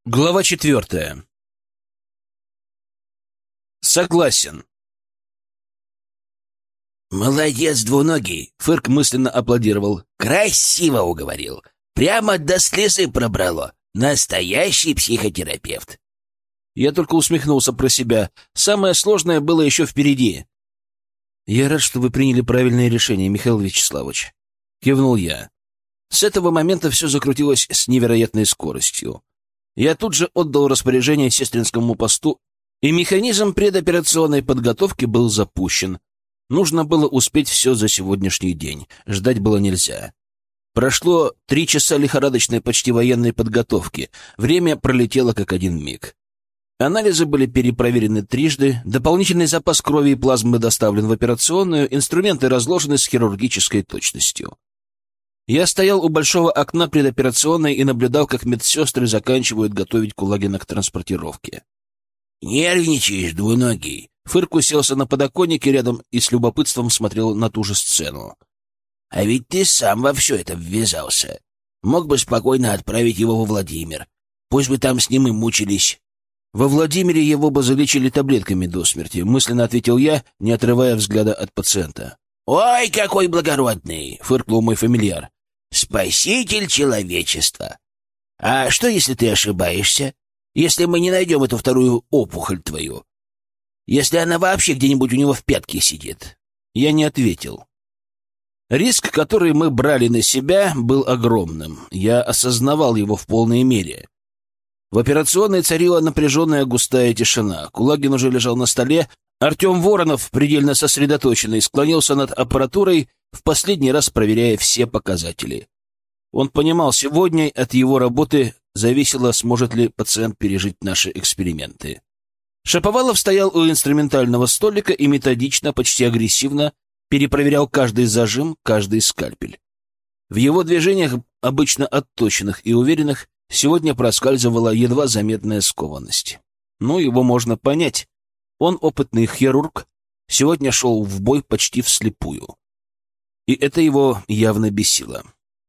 Глава 4. Согласен. «Молодец, двуногий!» — Фырк мысленно аплодировал. «Красиво уговорил! Прямо до слезы пробрало! Настоящий психотерапевт!» Я только усмехнулся про себя. Самое сложное было еще впереди. «Я рад, что вы приняли правильное решение, Михаил Вячеславович», — кивнул я. С этого момента все закрутилось с невероятной скоростью. Я тут же отдал распоряжение сестринскому посту, и механизм предоперационной подготовки был запущен. Нужно было успеть все за сегодняшний день. Ждать было нельзя. Прошло 3 часа лихорадочной, почти военной подготовки. Время пролетело как один миг. Анализы были перепроверены трижды, дополнительный запас крови и плазмы доставлен в операционную, инструменты разложены с хирургической точностью. Я стоял у большого окна предоперационной и наблюдал, как медсестры заканчивают готовить Кулагина к транспортировке. «Нервничаешь, двуногий!» Фырк уселся на подоконнике рядом и с любопытством смотрел на ту же сцену. «А ведь ты сам во все это ввязался. Мог бы спокойно отправить его во Владимир. Пусть бы там с ним и мучились». «Во Владимире его бы залечили таблетками до смерти», — мысленно ответил я, не отрывая взгляда от пациента. «Ой, какой благородный!» — фыркнул мой фамильяр. «Спаситель человечества! А что, если ты ошибаешься? Если мы не найдем эту вторую опухоль твою? Если она вообще где-нибудь у него в пятке сидит?» Я не ответил. Риск, который мы брали на себя, был огромным. Я осознавал его в полной мере. В операционной царила напряженная густая тишина. Кулагин уже лежал на столе. Артем Воронов, предельно сосредоточенный, склонился над аппаратурой, в последний раз проверяя все показатели. Он понимал, сегодня от его работы зависело, сможет ли пациент пережить наши эксперименты. Шаповалов стоял у инструментального столика и методично, почти агрессивно перепроверял каждый зажим, каждый скальпель. В его движениях, обычно отточенных и уверенных, сегодня проскальзывала едва заметная скованность. Ну, его можно понять. Он опытный хирург, сегодня шел в бой почти вслепую. И это его явно бесило.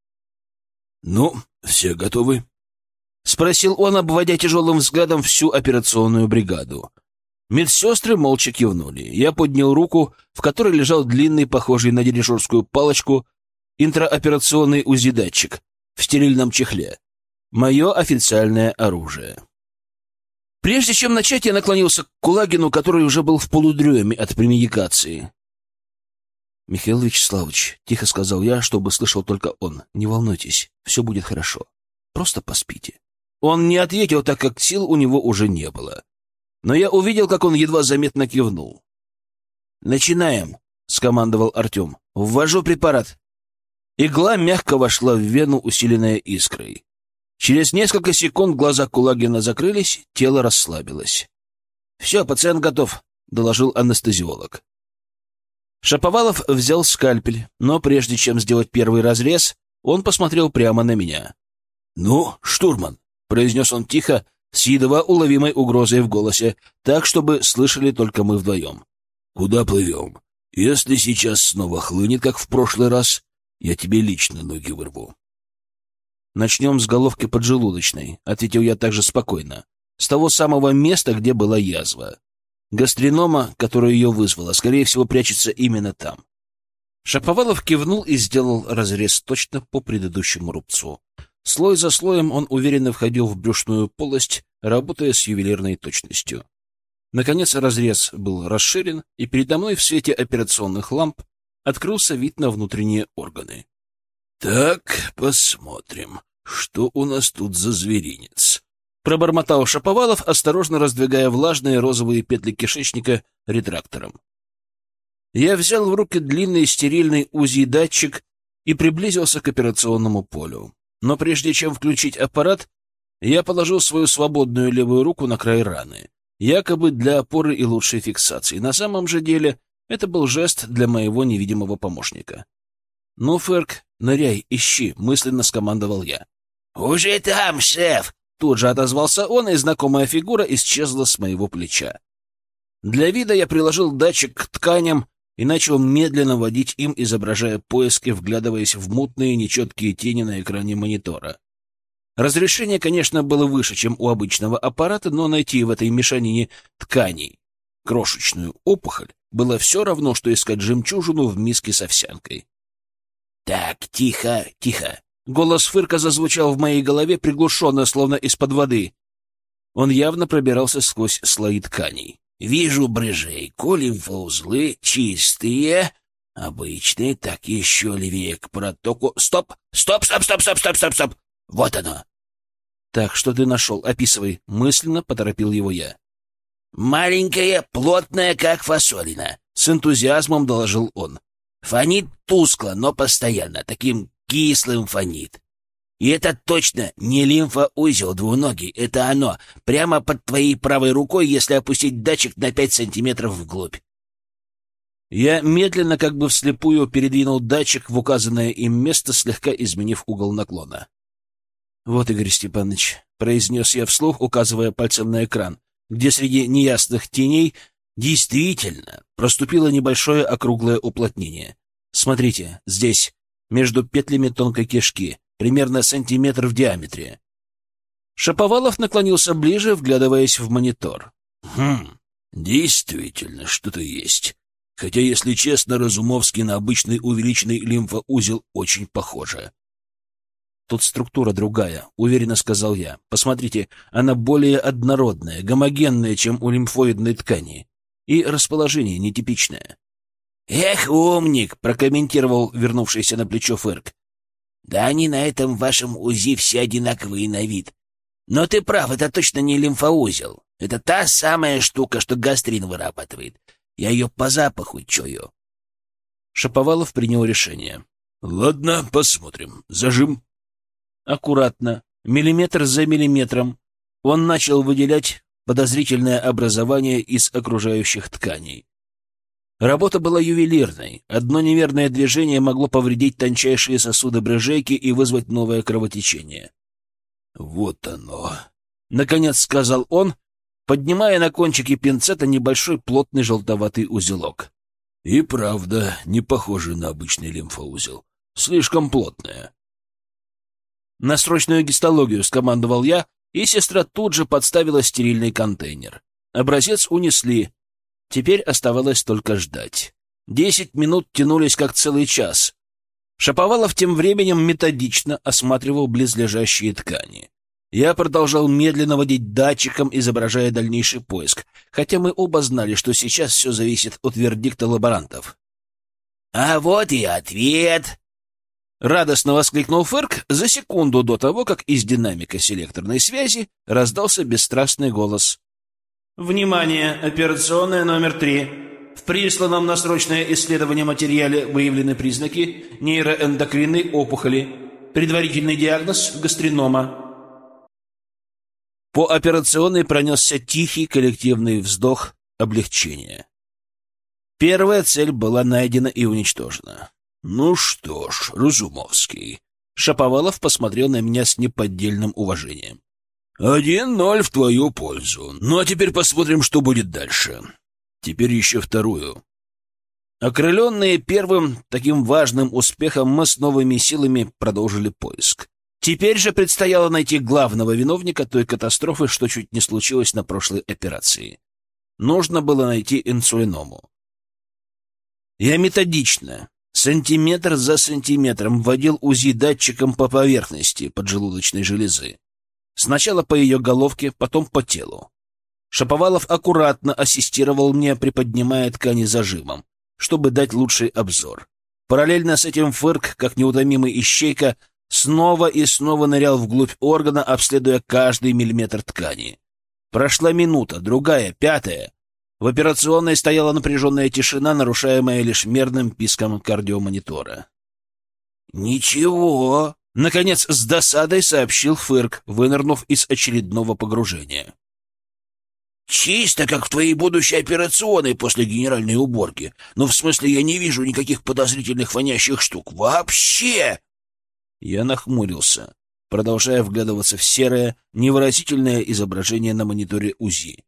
«Ну, все готовы?» — спросил он, обводя тяжелым взглядом всю операционную бригаду. Медсестры молча кивнули. Я поднял руку, в которой лежал длинный, похожий на дирижерскую палочку, интраоперационный УЗИ-датчик в стерильном чехле. Мое официальное оружие. Прежде чем начать, я наклонился к Кулагину, который уже был в полудреме от премедикации. «Михаил Вячеславович», — тихо сказал я, чтобы слышал только он, — «не волнуйтесь, все будет хорошо. Просто поспите». Он не ответил, так как сил у него уже не было. Но я увидел, как он едва заметно кивнул. «Начинаем», — скомандовал Артем. «Ввожу препарат». Игла мягко вошла в вену, усиленная искрой. Через несколько секунд глаза Кулагина закрылись, тело расслабилось. «Все, пациент готов», — доложил анестезиолог. Шаповалов взял скальпель, но прежде чем сделать первый разрез, он посмотрел прямо на меня. «Ну, штурман», — произнес он тихо, с едва уловимой угрозой в голосе, так, чтобы слышали только мы вдвоем. «Куда плывем? Если сейчас снова хлынет, как в прошлый раз, я тебе лично ноги вырву». «Начнем с головки поджелудочной», — ответил я также спокойно, с того самого места, где была язва. Гастринома, которая ее вызвала, скорее всего, прячется именно там. Шаповалов кивнул и сделал разрез точно по предыдущему рубцу. Слой за слоем он уверенно входил в брюшную полость, работая с ювелирной точностью. Наконец разрез был расширен, и передо мной в свете операционных ламп открылся вид на внутренние органы. «Так, посмотрим, что у нас тут за зверинец?» — пробормотал Шаповалов, осторожно раздвигая влажные розовые петли кишечника ретрактором. Я взял в руки длинный стерильный УЗИ-датчик и приблизился к операционному полю. Но прежде чем включить аппарат, я положил свою свободную левую руку на край раны, якобы для опоры и лучшей фиксации. На самом же деле это был жест для моего невидимого помощника. «Ну, Ферк, ныряй, ищи», — мысленно скомандовал я. «Уже там, шеф!» Тут же отозвался он, и знакомая фигура исчезла с моего плеча. Для вида я приложил датчик к тканям и начал медленно водить им, изображая поиски, вглядываясь в мутные нечеткие тени на экране монитора. Разрешение, конечно, было выше, чем у обычного аппарата, но найти в этой мешанине тканей крошечную опухоль было все равно, что искать жемчужину в миске с овсянкой. «Так, тихо, тихо!» Голос Фырка зазвучал в моей голове приглушенно, словно из-под воды. Он явно пробирался сквозь слои тканей. «Вижу брыжейку, лимфоузлы чистые, обычные, так еще левее к протоку. Стоп! Стоп! Стоп! Стоп! Стоп! Стоп! Стоп! Стоп! Вот оно!» «Так, что ты нашел? Описывай», — мысленно поторопил его я. «Маленькая, плотная, как фасолина», — с энтузиазмом доложил он. «Фонит тускло, но постоянно, таким кислым фонит. И это точно не лимфоузел двуногий, это оно, прямо под твоей правой рукой, если опустить датчик на 5 сантиметров вглубь». Я медленно, как бы вслепую, передвинул датчик в указанное им место, слегка изменив угол наклона. «Вот, Игорь Степанович», — произнес я вслух, указывая пальцем на экран, где среди неясных теней действительно проступило небольшое округлое уплотнение. «Смотрите, здесь, между петлями тонкой кишки, примерно сантиметр в диаметре». Шаповалов наклонился ближе, вглядываясь в монитор. Действительно, что-то есть. Хотя, если честно, Разумовский на обычный увеличенный лимфоузел очень похоже. «Тут структура другая», — уверенно сказал я. «Посмотрите, она более однородная, гомогенная, чем у лимфоидной ткани. И расположение нетипичное». «Эх, умник!» — прокомментировал вернувшийся на плечо Фырк. «Да они на этом вашем УЗИ все одинаковые на вид. Но ты прав, это точно не лимфоузел. Это та самая штука, что гастрин вырабатывает. Я ее по запаху чую». Шаповалов принял решение. «Ладно, посмотрим. Зажим». Аккуратно, миллиметр за миллиметром, он начал выделять подозрительное образование из окружающих тканей. Работа была ювелирной. Одно неверное движение могло повредить тончайшие сосуды брыжейки и вызвать новое кровотечение. «Вот оно», — наконец сказал он, поднимая на кончике пинцета небольшой плотный желтоватый узелок. «И правда, не похоже на обычный лимфоузел. Слишком плотное». «На срочную гистологию», — скомандовал я, и сестра тут же подставила стерильный контейнер. Образец унесли. Теперь оставалось только ждать. 10 минут тянулись как целый час. Шаповалов тем временем методично осматривал близлежащие ткани. Я продолжал медленно водить датчиком, изображая дальнейший поиск, хотя мы оба знали, что сейчас все зависит от вердикта лаборантов. «А вот и ответ!» Радостно воскликнул Фырк за секунду до того, как из динамика селекторной связи раздался бесстрастный голос. «Внимание! Операционная номер 3. В присланном на срочное исследование материале выявлены признаки нейроэндокринной опухоли. Предварительный диагноз — гастринома». По операционной пронесся тихий коллективный вздох облегчения. Первая цель была найдена и уничтожена. «Ну что ж, Разумовский». Шаповалов посмотрел на меня с неподдельным уважением. 1-0 в твою пользу. Ну а теперь посмотрим, что будет дальше. Теперь еще вторую. Окрыленные первым таким важным успехом, мы с новыми силами продолжили поиск. Теперь же предстояло найти главного виновника той катастрофы, что чуть не случилось на прошлой операции. Нужно было найти инсулиному. Я методично, сантиметр за сантиметром, вводил УЗИ датчиком по поверхности поджелудочной железы. Сначала по ее головке, потом по телу. Шаповалов аккуратно ассистировал мне, приподнимая ткани зажимом, чтобы дать лучший обзор. Параллельно с этим Фырк, как неутомимый ищейка, снова и снова нырял вглубь органа, обследуя каждый миллиметр ткани. Прошла минута, другая, пятая. В операционной стояла напряженная тишина, нарушаемая лишь мерным писком кардиомонитора. «Ничего!» — наконец с досадой сообщил Фырк, вынырнув из очередного погружения. «Чисто, как в твоей будущей операционной после генеральной уборки. Но в смысле я не вижу никаких подозрительных вонящих штук. Вообще!» Я нахмурился, продолжая вглядываться в серое, невыразительное изображение на мониторе УЗИ.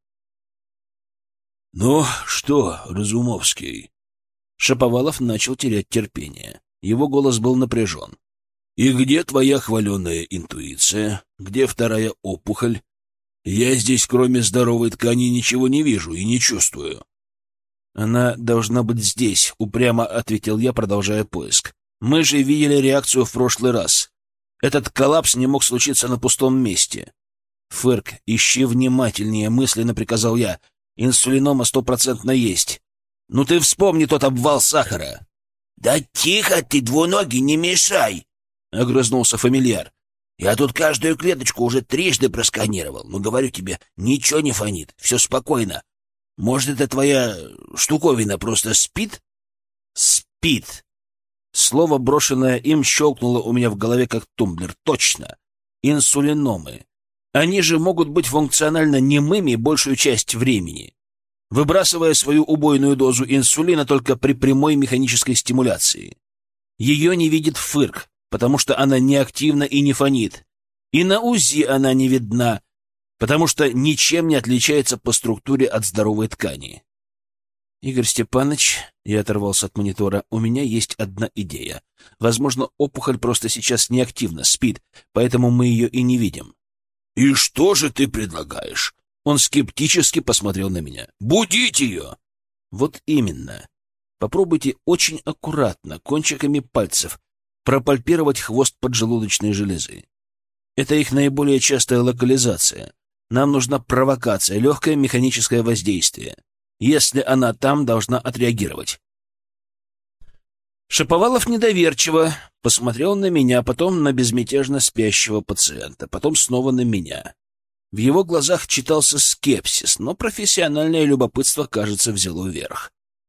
«Ну что, Разумовский?» Шаповалов начал терять терпение. Его голос был напряжен. И где твоя хваленая интуиция? Где вторая опухоль? Я здесь, кроме здоровой ткани, ничего не вижу и не чувствую. Она должна быть здесь, упрямо ответил я, продолжая поиск. Мы же видели реакцию в прошлый раз. Этот коллапс не мог случиться на пустом месте. Фырк, ищи внимательнее, мысленно приказал я. Инсулинома 100% есть. Ну ты вспомни тот обвал сахара. Да тихо ты, двуногий, не мешай, огрызнулся фамильяр. Я тут каждую клеточку уже 3 просканировал, но говорю тебе, ничего не фонит, все спокойно. Может, это твоя штуковина просто спит? Спит. Слово, брошенное им, щелкнуло у меня в голове как тумблер. Точно. Инсулиномы. Они же могут быть функционально немыми большую часть времени, выбрасывая свою убойную дозу инсулина только при прямой механической стимуляции. Ее не видит Фырк, потому что она неактивна и не фонит. И на УЗИ она не видна, потому что ничем не отличается по структуре от здоровой ткани. Игорь Степанович, я оторвался от монитора, у меня есть одна идея. Возможно, опухоль просто сейчас неактивна, спит, поэтому мы ее и не видим. И что же ты предлагаешь? Он скептически посмотрел на меня. Будить ее! Вот именно. Попробуйте очень аккуратно, кончиками пальцев, пропальпировать хвост поджелудочной железы. Это их наиболее частая локализация. Нам нужна провокация, легкое механическое воздействие. Если она там, должна отреагировать. Шаповалов недоверчиво посмотрел на меня, потом на безмятежно спящего пациента, потом снова на меня. В его глазах читался скепсис, но профессиональное любопытство, кажется, взяло верх.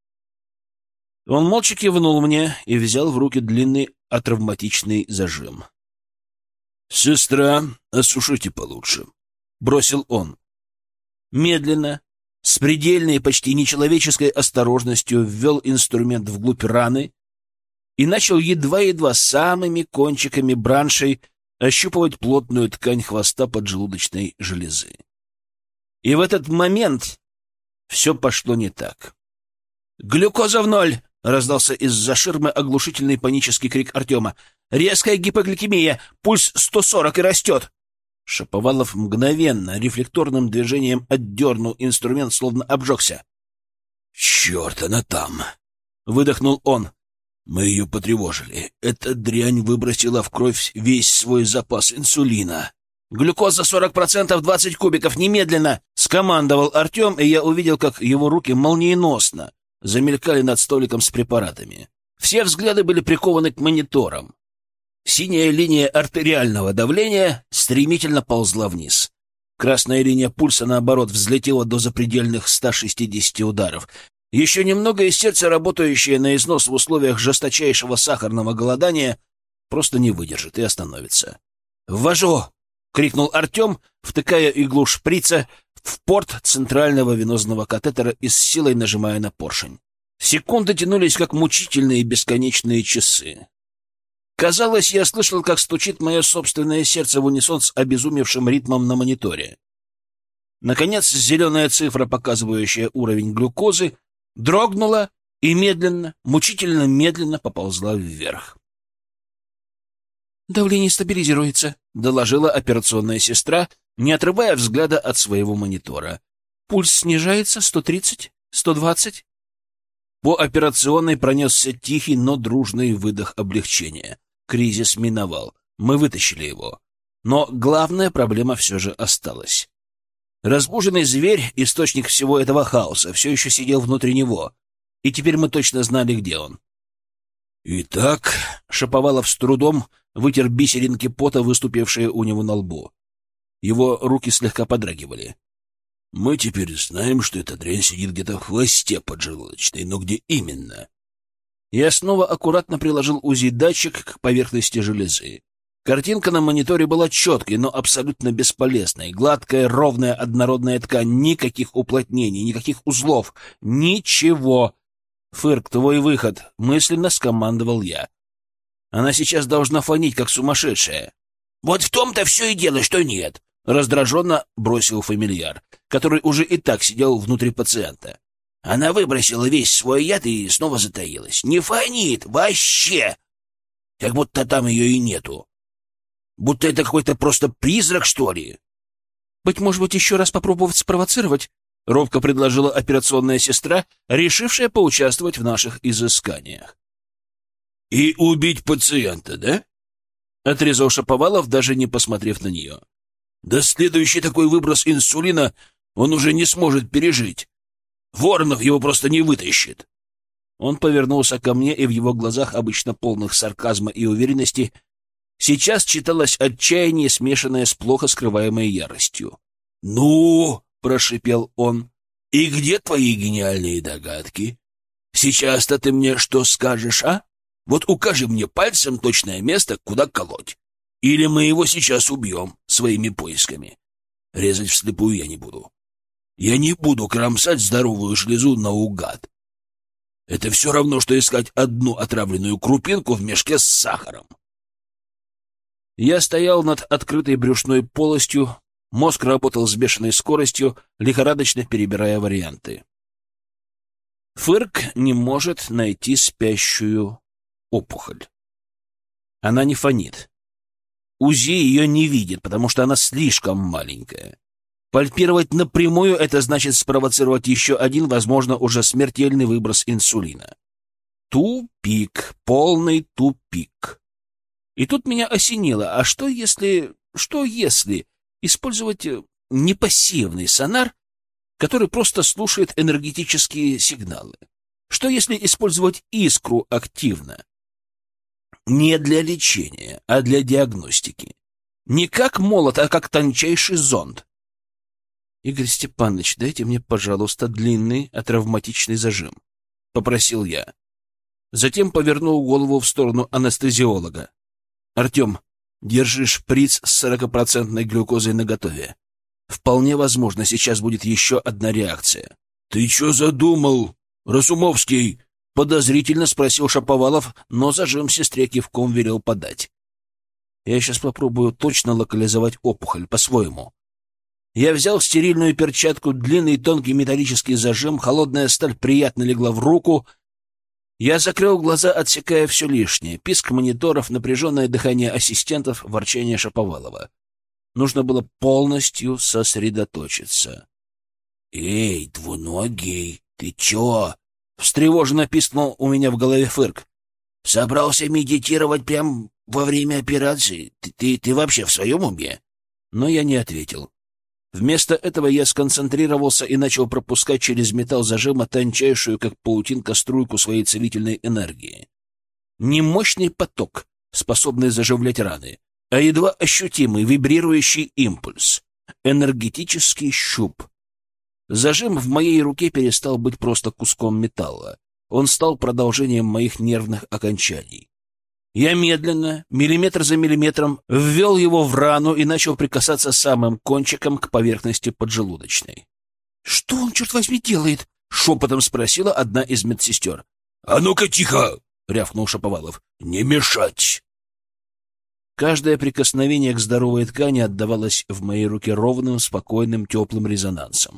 Он молча кивнул мне и взял в руки длинный атравматичный зажим. «Сестра, осушите получше», — бросил он. Медленно, с предельной, почти нечеловеческой осторожностью ввел инструмент вглубь раны и начал едва-едва самыми кончиками браншей ощупывать плотную ткань хвоста поджелудочной железы. И в этот момент все пошло не так. «Глюкоза в ноль!» — раздался из-за ширмы оглушительный панический крик Артема. «Резкая гипогликемия! Пульс 140 и растет!» Шаповалов мгновенно, рефлекторным движением отдернул инструмент, словно обжегся. «Черт, она там!» — выдохнул он. «Мы ее потревожили. Эта дрянь выбросила в кровь весь свой запас инсулина». «Глюкоза 40%, 20 кубиков, немедленно!» — скомандовал Артем, и я увидел, как его руки молниеносно замелькали над столиком с препаратами. Все взгляды были прикованы к мониторам. Синяя линия артериального давления стремительно ползла вниз. Красная линия пульса, наоборот, взлетела до запредельных 160 ударов. Еще немного, и сердце, работающее на износ в условиях жесточайшего сахарного голодания, просто не выдержит и остановится. «Ввожу!» — крикнул Артем, втыкая иглу шприца в порт центрального венозного катетера и с силой нажимая на поршень. Секунды тянулись, как мучительные бесконечные часы. Казалось, я слышал, как стучит мое собственное сердце в унисон с обезумевшим ритмом на мониторе. Наконец, зеленая цифра, показывающая уровень глюкозы, дрогнула и медленно, мучительно медленно поползла вверх. «Давление стабилизируется», — доложила операционная сестра, не отрывая взгляда от своего монитора. «Пульс снижается, 130, 120». По операционной пронесся тихий, но дружный выдох облегчения. Кризис миновал. Мы вытащили его. Но главная проблема все же осталась. Разбуженный зверь, источник всего этого хаоса, все еще сидел внутри него. И теперь мы точно знали, где он. «Итак», — Шаповалов с трудом вытер бисеринки пота, выступившие у него на лбу. Его руки слегка подрагивали. «Мы теперь знаем, что эта дрянь сидит где-то в хвосте поджелудочной, но где именно?» Я снова аккуратно приложил УЗИ-датчик к поверхности железы. Картинка на мониторе была четкой, но абсолютно бесполезной. Гладкая, ровная, однородная ткань, никаких уплотнений, никаких узлов, ничего. «Фырк, твой выход», — мысленно скомандовал я. «Она сейчас должна фонить, как сумасшедшая». «Вот в том-то все и дело, что нет», — раздраженно бросил фамильяр, который уже и так сидел внутри пациента. «Она выбросила весь свой яд и снова затаилась. Не фонит вообще. как будто там ее и нету. Будто это какой-то просто призрак, что ли. «Быть может, еще раз попробовать спровоцировать?» — робко предложила операционная сестра, решившая поучаствовать в наших изысканиях. «И убить пациента, да?» — отрезал Шаповалов, даже не посмотрев на нее. «Да следующий такой выброс инсулина он уже не сможет пережить. Воронов его просто не вытащит». Он повернулся ко мне, и в его глазах, обычно полных сарказма и уверенности, сейчас читалось отчаяние, смешанное с плохо скрываемой яростью. «Ну?» — прошипел он. «И где твои гениальные догадки? Сейчас-то ты мне что скажешь, а? Вот укажи мне пальцем точное место, куда колоть. Или мы его сейчас убьем своими поисками. Резать вслепую я не буду. Я не буду кромсать здоровую железу наугад. Это все равно, что искать одну отравленную крупинку в мешке с сахаром». Я стоял над открытой брюшной полостью, мозг работал с бешеной скоростью, лихорадочно перебирая варианты. Фырк не может найти спящую опухоль. Она не фонит. УЗИ ее не видит, потому что она слишком маленькая. Пальпировать напрямую — это значит спровоцировать еще один, возможно, уже смертельный выброс инсулина. Тупик, полный тупик. И тут меня осенило, а что если использовать не пассивный сонар, который просто слушает энергетические сигналы? Что если использовать искру активно? Не для лечения, а для диагностики. Не как молот, а как тончайший зонд. «Игорь Степанович, дайте мне, пожалуйста, длинный атравматичный зажим», — попросил я. Затем повернул голову в сторону анестезиолога. «Артем, держи шприц с 40% глюкозой наготове. Вполне возможно, сейчас будет еще одна реакция». «Ты что задумал, Разумовский?» — подозрительно спросил Шаповалов, но зажим сестре кивком велел подать. «Я сейчас попробую точно локализовать опухоль по-своему». Я взял стерильную перчатку, длинный тонкий металлический зажим, холодная сталь приятно легла в руку. Я закрыл глаза, отсекая все лишнее. Писк мониторов, напряженное дыхание ассистентов, ворчание Шаповалова. Нужно было полностью сосредоточиться. «Эй, двуногий, ты чё?» — встревоженно пискнул у меня в голове Фырк. «Собрался медитировать прямо во время операции? Ты вообще в своем уме?» Но я не ответил. Вместо этого я сконцентрировался и начал пропускать через металл зажима тончайшую, как паутинка, струйку своей целительной энергии. Не мощный поток, способный заживлять раны, а едва ощутимый вибрирующий импульс. Энергетический щуп. Зажим в моей руке перестал быть просто куском металла. Он стал продолжением моих нервных окончаний. Я медленно, миллиметр за миллиметром, ввел его в рану и начал прикасаться самым кончиком к поверхности поджелудочной. — Что он, черт возьми, делает? — шепотом спросила одна из медсестер. — А ну-ка тихо! — рявкнул Шаповалов. — Не мешать! Каждое прикосновение к здоровой ткани отдавалось в моей руке ровным, спокойным, теплым резонансом.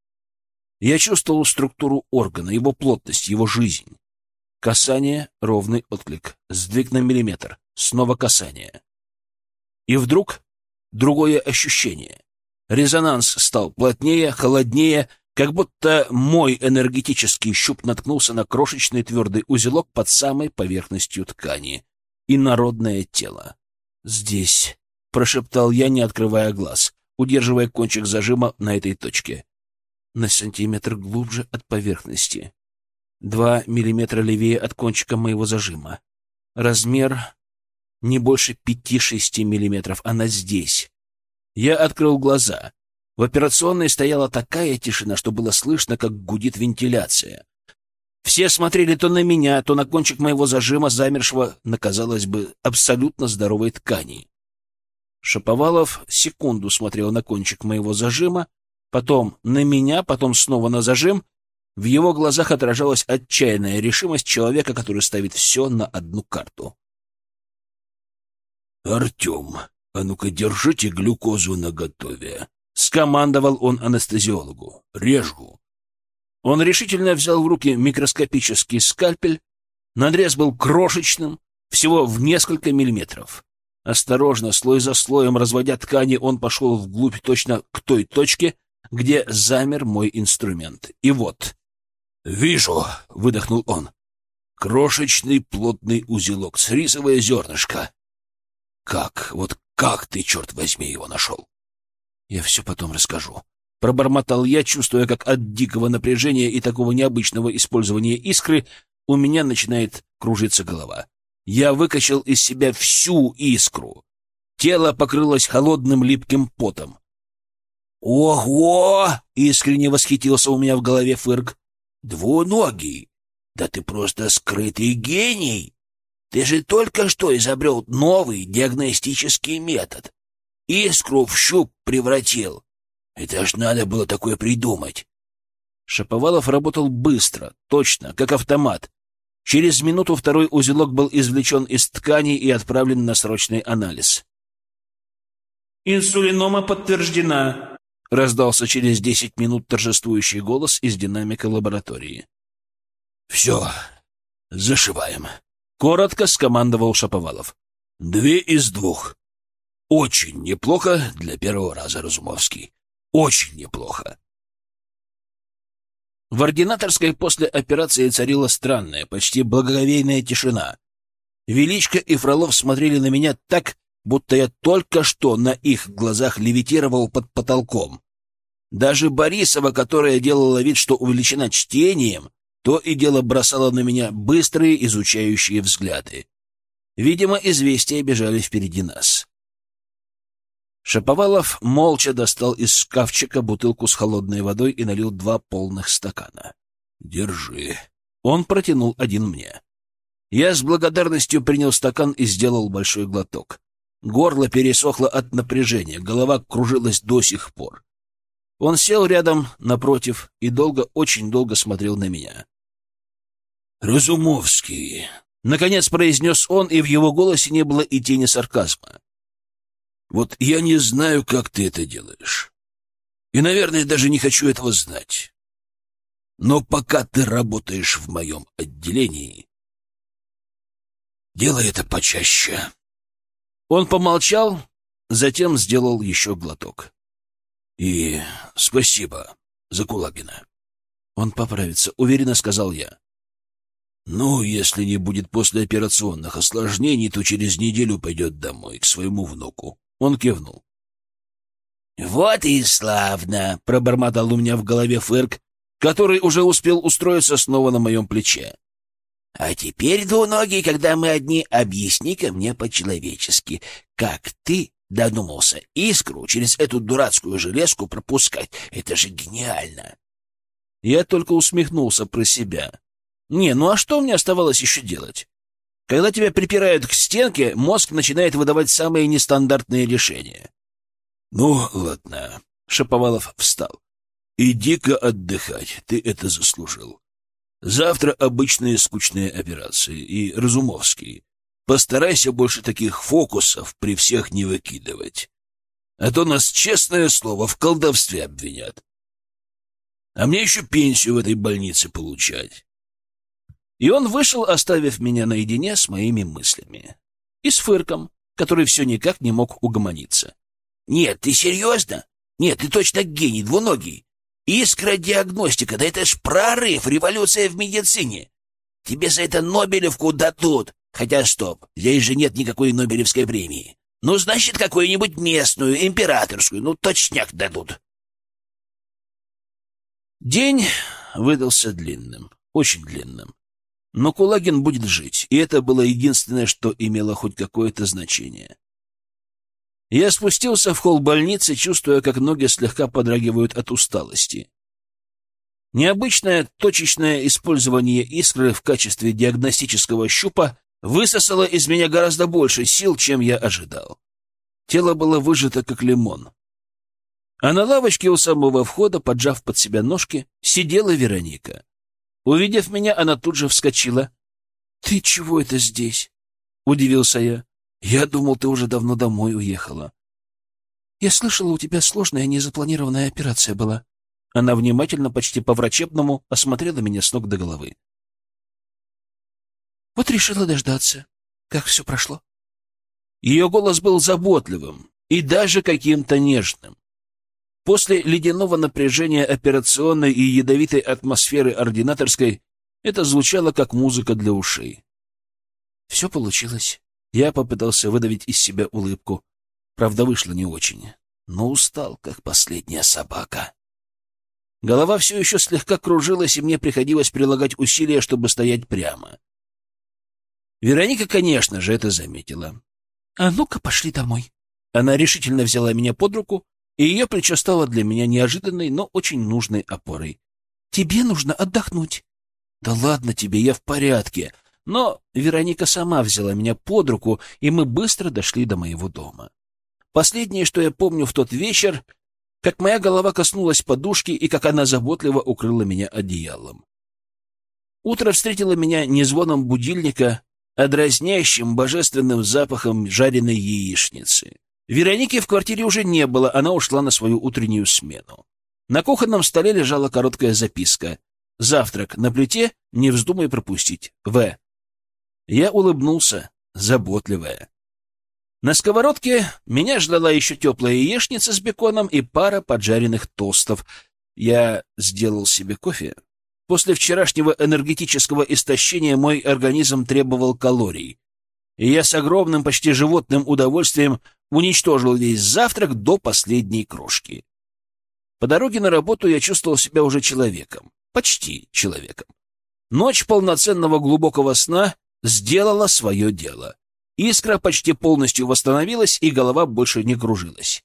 Я чувствовал структуру органа, его плотность, его жизнь. Касание — ровный отклик, сдвиг на миллиметр, снова касание. И вдруг другое ощущение. Резонанс стал плотнее, холоднее, как будто мой энергетический щуп наткнулся на крошечный твердый узелок под самой поверхностью ткани. Инородное тело. «Здесь», — прошептал я, не открывая глаз, удерживая кончик зажима на этой точке. На сантиметр глубже от поверхности. 2 миллиметра левее от кончика моего зажима. Размер не больше 5-6 миллиметров. Она здесь. Я открыл глаза. В операционной стояла такая тишина, что было слышно, как гудит вентиляция. Все смотрели то на меня, то на кончик моего зажима, замершего на, казалось бы, абсолютно здоровой ткани. Шаповалов секунду смотрел на кончик моего зажима, потом на меня, потом снова на зажим. В его глазах отражалась отчаянная решимость человека, который ставит все на одну карту. «Артем, а ну-ка держите глюкозу наготове», — скомандовал он анестезиологу. «Режу». Он решительно взял в руки микроскопический скальпель. Надрез был крошечным, всего в несколько миллиметров. Осторожно, слой за слоем, разводя ткани, он пошел вглубь точно к той точке, где замер мой инструмент. И вот... «Вижу!» — выдохнул он. «Крошечный плотный узелок с рисовое зернышко. Вот как ты, черт возьми, его нашел?» «Я все потом расскажу», — пробормотал я, чувствуя, как от дикого напряжения и такого необычного использования искры у меня начинает кружиться голова. Я выкачал из себя всю искру. Тело покрылось холодным липким потом. «Ого!» — искренне восхитился у меня в голове Фырк. «Двуногий! Да ты просто скрытый гений! Ты же только что изобрел новый диагностический метод. Искру в щуп превратил. Это ж надо было такое придумать!» Шаповалов работал быстро, точно, как автомат. Через минуту второй узелок был извлечен из ткани и отправлен на срочный анализ. «Инсулинома подтверждена», — раздался через 10 минут торжествующий голос из динамика лаборатории. «Все, зашиваем», — коротко скомандовал Шаповалов. 2 из 2. Очень неплохо для первого раза, Разумовский. Очень неплохо». В ординаторской после операции царила странная, почти благоговейная тишина. Величко и Фролов смотрели на меня так, будто я только что на их глазах левитировал под потолком. Даже Борисова, которая делала вид, что увлечена чтением, то и дело бросала на меня быстрые изучающие взгляды. Видимо, известия бежали впереди нас. Шаповалов молча достал из шкафчика бутылку с холодной водой и налил 2 полных стакана. «Держи». Он протянул один мне. Я с благодарностью принял стакан и сделал большой глоток. Горло пересохло от напряжения, голова кружилась до сих пор. Он сел рядом, напротив, и очень долго смотрел на меня. «Разумовский», — наконец произнес он, и в его голосе не было и тени сарказма. «Вот я не знаю, как ты это делаешь. И, наверное, даже не хочу этого знать. Но пока ты работаешь в моем отделении, делай это почаще». Он помолчал, затем сделал еще глоток. «И спасибо за Кулагина». «Он поправится», — уверенно сказал я. «Ну, если не будет послеоперационных осложнений, то через неделю пойдет домой, к своему внуку». Он кивнул. «Вот и славно!» — пробормотал у меня в голове Фырк, который уже успел устроиться снова на моем плече. «А теперь, Двуногий, когда мы одни, объясни-ка мне по-человечески, как ты додумался искру через эту дурацкую железку пропускать? Это же гениально!» Я только усмехнулся про себя. Ну а что мне оставалось еще делать? Когда тебя припирают к стенке, мозг начинает выдавать самые нестандартные решения. «Ну, ладно», — Шаповалов встал. «Иди-ка отдыхать, ты это заслужил. Завтра обычные скучные операции. И, Разумовский, постарайся больше таких фокусов при всех не выкидывать. А то нас, честное слово, в колдовстве обвинят. А мне еще пенсию в этой больнице получать». И он вышел, оставив меня наедине с моими мыслями. И с Фырком, который все никак не мог угомониться. «Нет, ты серьезно? Нет, ты точно гений, Двуногий. Искра-диагностика, да это ж прорыв, революция в медицине. Тебе за это Нобелевку дадут. Хотя стоп, здесь же нет никакой Нобелевской премии. Ну, значит, какую-нибудь местную, императорскую, точняк дадут». День выдался длинным, очень длинным. Но Кулагин будет жить, и это было единственное, что имело хоть какое-то значение. Я спустился в холл больницы, чувствуя, как ноги слегка подрагивают от усталости. Необычное точечное использование искры в качестве диагностического щупа высосало из меня гораздо больше сил, чем я ожидал. Тело было выжато, как лимон. А на лавочке у самого входа, поджав под себя ножки, сидела Вероника. Увидев меня, она тут же вскочила. — Ты чего это здесь? — удивился я. — Я думал, ты уже давно домой уехала. — Я слышала, у тебя сложная незапланированная операция была. Она внимательно, почти по-врачебному, осмотрела меня с ног до головы. — Вот решила дождаться. Как все прошло? Ее голос был заботливым и даже каким-то нежным. После ледяного напряжения операционной и ядовитой атмосферы ординаторской это звучало как музыка для ушей. Все получилось. Я попытался выдавить из себя улыбку. Правда, вышло не очень, но устал, как последняя собака. Голова все еще слегка кружилась, и мне приходилось прилагать усилия, чтобы стоять прямо. Вероника, конечно же, это заметила. «А ну-ка, пошли домой». Она решительно взяла меня под руку, и ее плечо стало для меня неожиданной, но очень нужной опорой. «Тебе нужно отдохнуть». «Да ладно тебе, я в порядке». Но Вероника сама взяла меня под руку, и мы быстро дошли до моего дома. Последнее, что я помню в тот вечер, как моя голова коснулась подушки и как она заботливо укрыла меня одеялом. Утро встретило меня не звоном будильника, а дразнящим божественным запахом жареной яичницы. Вероники в квартире уже не было, она ушла на свою утреннюю смену. На кухонном столе лежала короткая записка: «Завтрак на плите, не вздумай пропустить. В». Я улыбнулся, заботливая. На сковородке меня ждала еще теплая яичница с беконом и пара поджаренных тостов. Я сделал себе кофе. После вчерашнего энергетического истощения мой организм требовал калорий, и я с огромным, почти животным удовольствием уничтожил весь завтрак до последней крошки. По дороге на работу я чувствовал себя уже человеком, почти человеком. Ночь полноценного глубокого сна сделала свое дело. Искра почти полностью восстановилась, и голова больше не кружилась.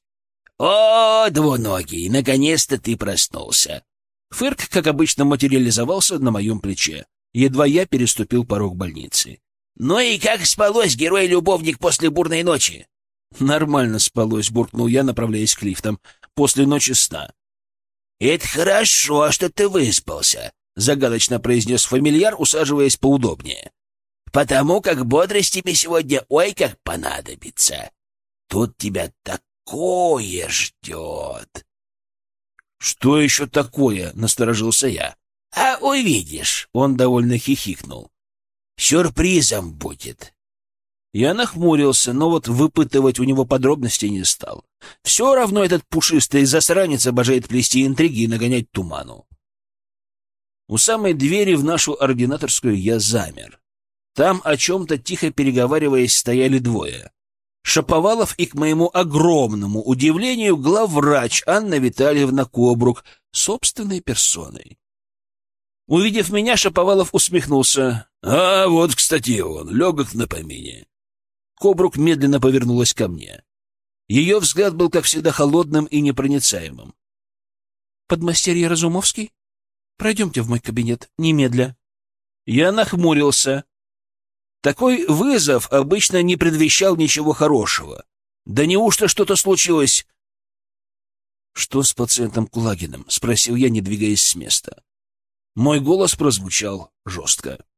«О, двуногий, наконец-то ты проснулся!» Фырк, как обычно, материализовался на моем плече. Едва я переступил порог больницы. «Ну и как спалось, герой-любовник, после бурной ночи?» «Нормально спалось», — буркнул я, направляясь к лифтам. «После ночи сна». «Это хорошо, что ты выспался», — загадочно произнес фамильяр, усаживаясь поудобнее. «Потому как бодрость тебе сегодня ой как понадобится. Тут тебя такое ждет». «Что еще такое?» — насторожился я. «А увидишь», — он довольно хихикнул. «Сюрпризом будет». Я нахмурился, но вот выпытывать у него подробностей не стал. Все равно этот пушистый засранец обожает плести интриги и нагонять туману. У самой двери в нашу ординаторскую я замер. Там, о чем-то тихо переговариваясь, стояли двое. Шаповалов и, к моему огромному удивлению, главврач Анна Витальевна Кобрук собственной персоной. Увидев меня, Шаповалов усмехнулся. «А вот, кстати, он, легок на помине». Кобрук медленно повернулась ко мне. Ее взгляд был, как всегда, холодным и непроницаемым. «Подмастерье Разумовский? Пройдемте в мой кабинет, немедля». Я нахмурился. Такой вызов обычно не предвещал ничего хорошего. Да неужто что-то случилось? «Что с пациентом Кулагиным?» — спросил я, не двигаясь с места. Мой голос прозвучал жестко.